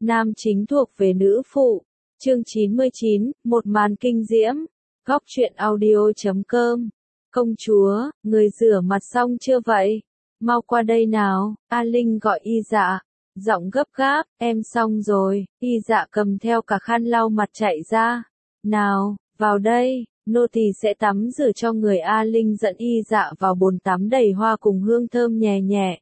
nam chính thuộc về nữ phụ. Chương 99, một màn kinh diễm. Góc truyện audio.com. Công chúa, người rửa mặt xong chưa vậy? Mau qua đây nào, A Linh gọi Y Dạ. Giọng gấp gáp, em xong rồi. Y Dạ cầm theo cả khăn lau mặt chạy ra. Nào, vào đây, nô tỳ sẽ tắm rửa cho người. A Linh dẫn Y Dạ vào bồn tắm đầy hoa cùng hương thơm nhẹ nhẹ.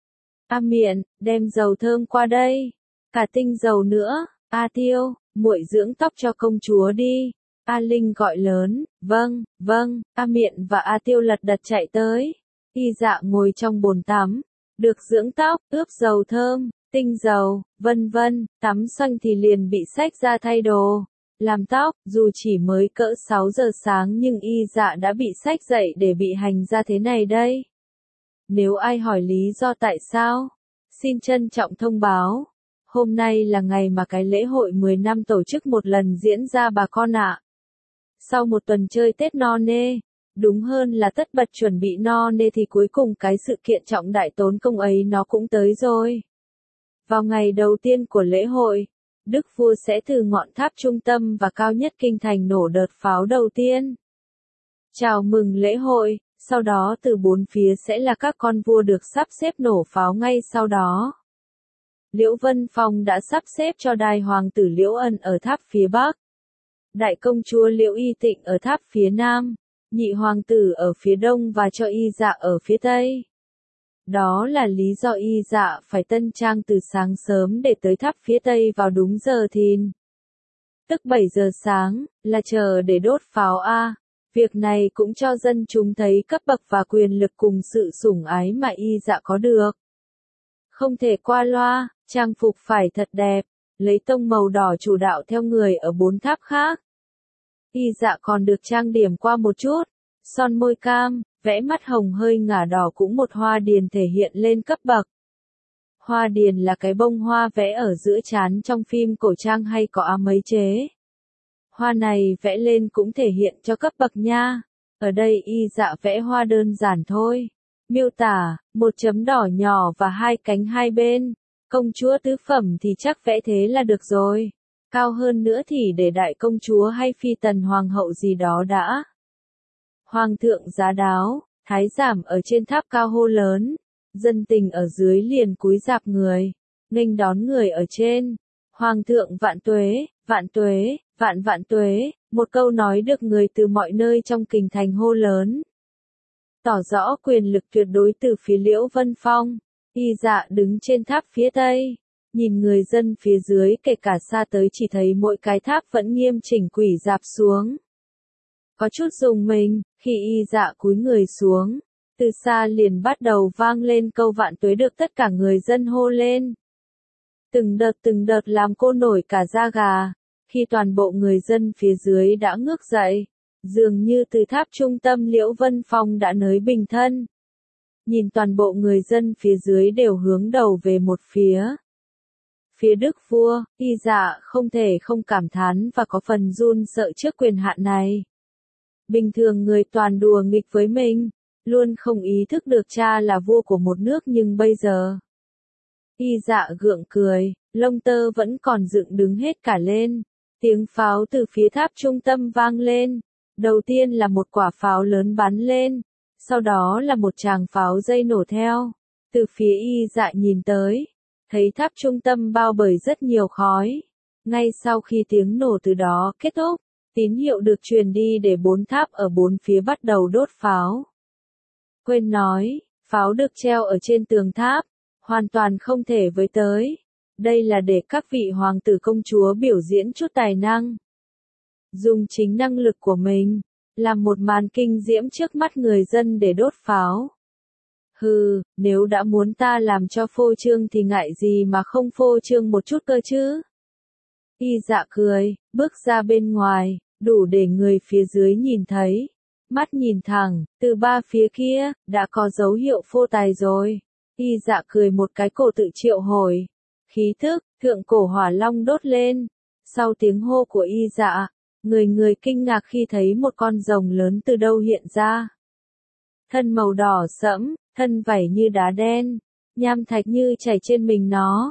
A Miện, đem dầu thơm qua đây. Cả tinh dầu nữa. A Tiêu, muội dưỡng tóc cho công chúa đi. A Linh gọi lớn. Vâng, vâng. A Miện và A Tiêu lật đật chạy tới. Y Dạ ngồi trong bồn tắm, được dưỡng tóc, ướp dầu thơm, tinh dầu, vân vân. Tắm xong thì liền bị xách ra thay đồ, làm tóc. Dù chỉ mới cỡ 6 giờ sáng nhưng Y Dạ đã bị xách dậy để bị hành ra thế này đây. Nếu ai hỏi lý do tại sao, xin trân trọng thông báo. Hôm nay là ngày mà cái lễ hội 10 năm tổ chức một lần diễn ra bà con ạ. Sau một tuần chơi Tết no nê, đúng hơn là tất bật chuẩn bị no nê thì cuối cùng cái sự kiện trọng đại tốn công ấy nó cũng tới rồi. Vào ngày đầu tiên của lễ hội, Đức Vua sẽ từ ngọn tháp trung tâm và cao nhất kinh thành nổ đợt pháo đầu tiên. Chào mừng lễ hội, sau đó từ bốn phía sẽ là các con vua được sắp xếp nổ pháo ngay sau đó. Liễu Vân Phong đã sắp xếp cho đại hoàng tử Liễu Ân ở tháp phía Bắc, đại công chúa Liễu Y Tịnh ở tháp phía Nam, nhị hoàng tử ở phía Đông và cho Y Dạ ở phía Tây. Đó là lý do Y Dạ phải tân trang từ sáng sớm để tới tháp phía Tây vào đúng giờ thìn. Tức 7 giờ sáng, là chờ để đốt pháo a. Việc này cũng cho dân chúng thấy cấp bậc và quyền lực cùng sự sủng ái mà Y Dạ có được. Không thể qua loa, trang phục phải thật đẹp, lấy tông màu đỏ chủ đạo theo người ở 4 tháp khác. Y Dạ còn được trang điểm qua một chút, son môi cam, vẽ mắt hồng hơi ngả đỏ cũng một hoa điền thể hiện lên cấp bậc. Hoa điền là cái bông hoa vẽ ở giữa trán trong phim cổ trang hay có ám mấy chế. Hoa này vẽ lên cũng thể hiện cho cấp bậc nha. Ở đây Y Dạ vẽ hoa đơn giản thôi. Miêu tả, một chấm đỏ nhỏ và hai cánh hai bên. Công chúa tứ phẩm thì chắc vẽ thế là được rồi. Cao hơn nữa thì để đại công chúa hay phi tần hoàng hậu gì đó đã. Hoàng thượng giá đáo, thái giám ở trên tháp cao hô lớn. Dân tình ở dưới liền cúi rạp người, nghênh đón người ở trên. Hoàng thượng vạn tuế, vạn tuế, vạn vạn tuế. Một câu nói được người từ mọi nơi trong kinh thành hô lớn, tỏ rõ quyền lực tuyệt đối từ phía Liễu Vân Phong. Y Dạ đứng trên tháp phía Tây, nhìn người dân phía dưới kể cả xa tới chỉ thấy mỗi cái tháp vẫn nghiêm chỉnh quỳ rạp xuống. Có chút rùng mình, khi Y Dạ cúi người xuống, từ xa liền bắt đầu vang lên câu vạn tuế được tất cả người dân hô lên. Từng đợt làm cô nổi cả da gà, khi toàn bộ người dân phía dưới đã ngước dậy. Dường như từ tháp trung tâm Liễu Vân Phong đã nới bình thân. Nhìn toàn bộ người dân phía dưới đều hướng đầu về một phía. Phía Đức Vua, Y Dạ không thể không cảm thán và có phần run sợ trước quyền hạn này. Bình thường người toàn đùa nghịch với mình, luôn không ý thức được cha là vua của một nước nhưng bây giờ. Y Dạ gượng cười, lông tơ vẫn còn dựng đứng hết cả lên. Tiếng pháo từ phía tháp trung tâm vang lên. Đầu tiên là một quả pháo lớn bắn lên, sau đó là một tràng pháo dây nổ theo. Từ phía Y Dạ nhìn tới, thấy tháp trung tâm bao bởi rất nhiều khói. Ngay sau khi tiếng nổ từ đó kết thúc, tín hiệu được truyền đi để 4 tháp ở 4 phía bắt đầu đốt pháo. Quên nói, pháo được treo ở trên tường tháp, hoàn toàn không thể với tới. Đây là để các vị hoàng tử công chúa biểu diễn chút tài năng. Dùng chính năng lực của mình, làm một màn kinh diễm trước mắt người dân để đốt pháo. Hừ, nếu đã muốn ta làm cho phô trương thì ngại gì mà không phô trương một chút cơ chứ. Y Dạ cười, bước ra bên ngoài, đủ để người phía dưới nhìn thấy. Mắt nhìn thẳng, từ ba phía kia, đã có dấu hiệu phô tài rồi. Y Dạ cười một cái cổ tự triệu hồi. Khí thức, thượng cổ hỏa long đốt lên. Sau tiếng hô của Y Dạ, người kinh ngạc khi thấy một con rồng lớn từ đâu hiện ra. Thân màu đỏ sẫm, thân vảy như đá đen, nham thạch như chảy trên mình nó.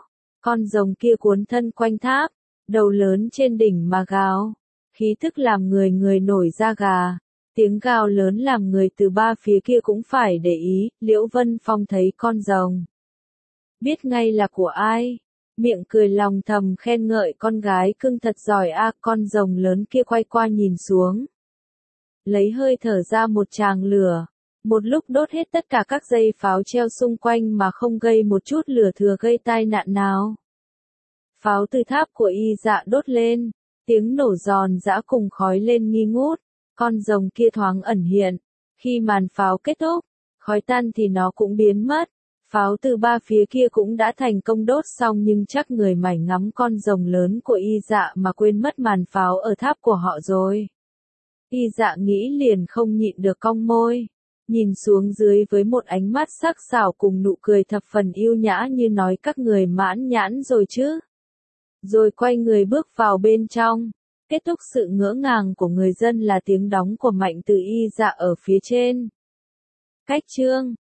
Con rồng kia cuốn thân quanh tháp, đầu lớn trên đỉnh mà gào. Khí thức làm người người nổi da gà. Tiếng gào lớn làm người từ ba phía kia cũng phải để ý. Liễu Vân Phong thấy con rồng, biết ngay là của ai. Miệng cười lòng thầm khen ngợi con gái cưng thật giỏi a. Con rồng lớn kia quay qua nhìn xuống, lấy hơi thở ra một tràng lửa. Một lúc đốt hết tất cả các dây pháo treo xung quanh mà không gây một chút lửa thừa gây tai nạn nào. Pháo từ tháp của Y Dạ đốt lên, tiếng nổ giòn giã cùng khói lên nghi ngút. Con rồng kia thoáng ẩn hiện. Khi màn pháo kết thúc, khói tan thì nó cũng biến mất. Pháo từ ba phía kia cũng đã thành công đốt xong, nhưng chắc người mải ngắm con rồng lớn của Y Dạ mà quên mất màn pháo ở tháp của họ rồi. Y Dạ nghĩ liền không nhịn được cong môi, nhìn xuống dưới với một ánh mắt sắc sảo cùng nụ cười thập phần yêu nhã như nói các người mãn nhãn rồi chứ. Rồi quay người bước vào bên trong. Kết thúc sự ngỡ ngàng của người dân là tiếng đóng của Mạnh Từ Y Dạ ở phía trên. Cách chương